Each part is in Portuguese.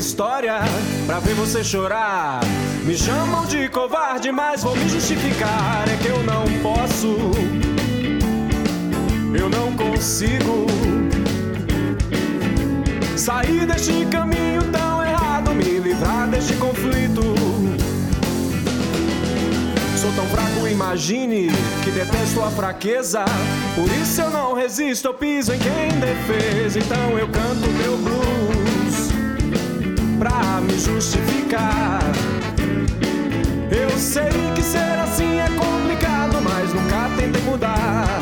história pra ver você chorar. Me chamam de covarde, mas vou me justificar. É que eu não posso, eu não consigo sair deste caminho tão errado, me livrar deste conflito. Sou tão fraco, imagine, que detesto a fraqueza. Por isso eu não resisto, eu piso em quem defesa. Então eu canto meu blues pra me justificar. Eu sei que ser assim é complicado, mas nunca tentei mudar.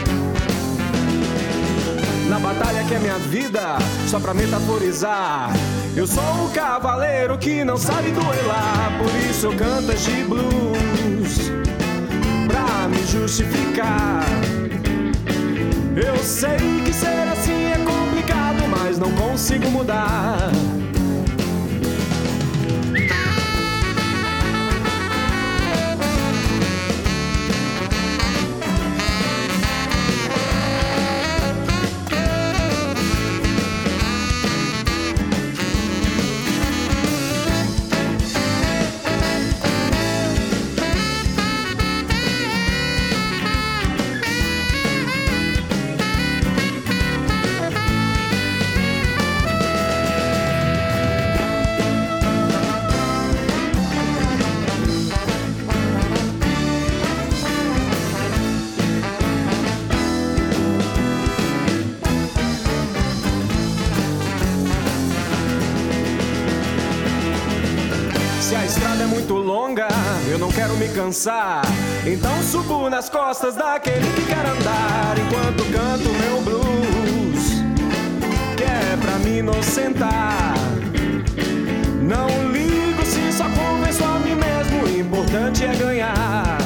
Na batalha que é minha vida, só pra metaforizar, eu sou o cavaleiro que não sabe duelar. Por isso eu canto este blues pra me justificar. Eu sei que ser assim é complicado, mas não consigo mudar. Se a estrada é muito longa, eu não quero me cansar, então subo nas costas daquele que quer andar. Enquanto canto meu blues, que é pra me inocentar. Não ligo se só convenço a mim mesmo, o importante é ganhar.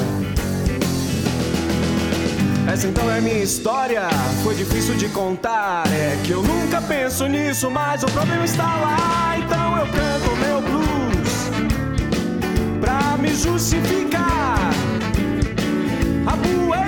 Essa então é minha história, foi difícil de contar. É que eu nunca penso nisso, mas o problema está lá. Então eu canto meu blues pra me justificar. A poeira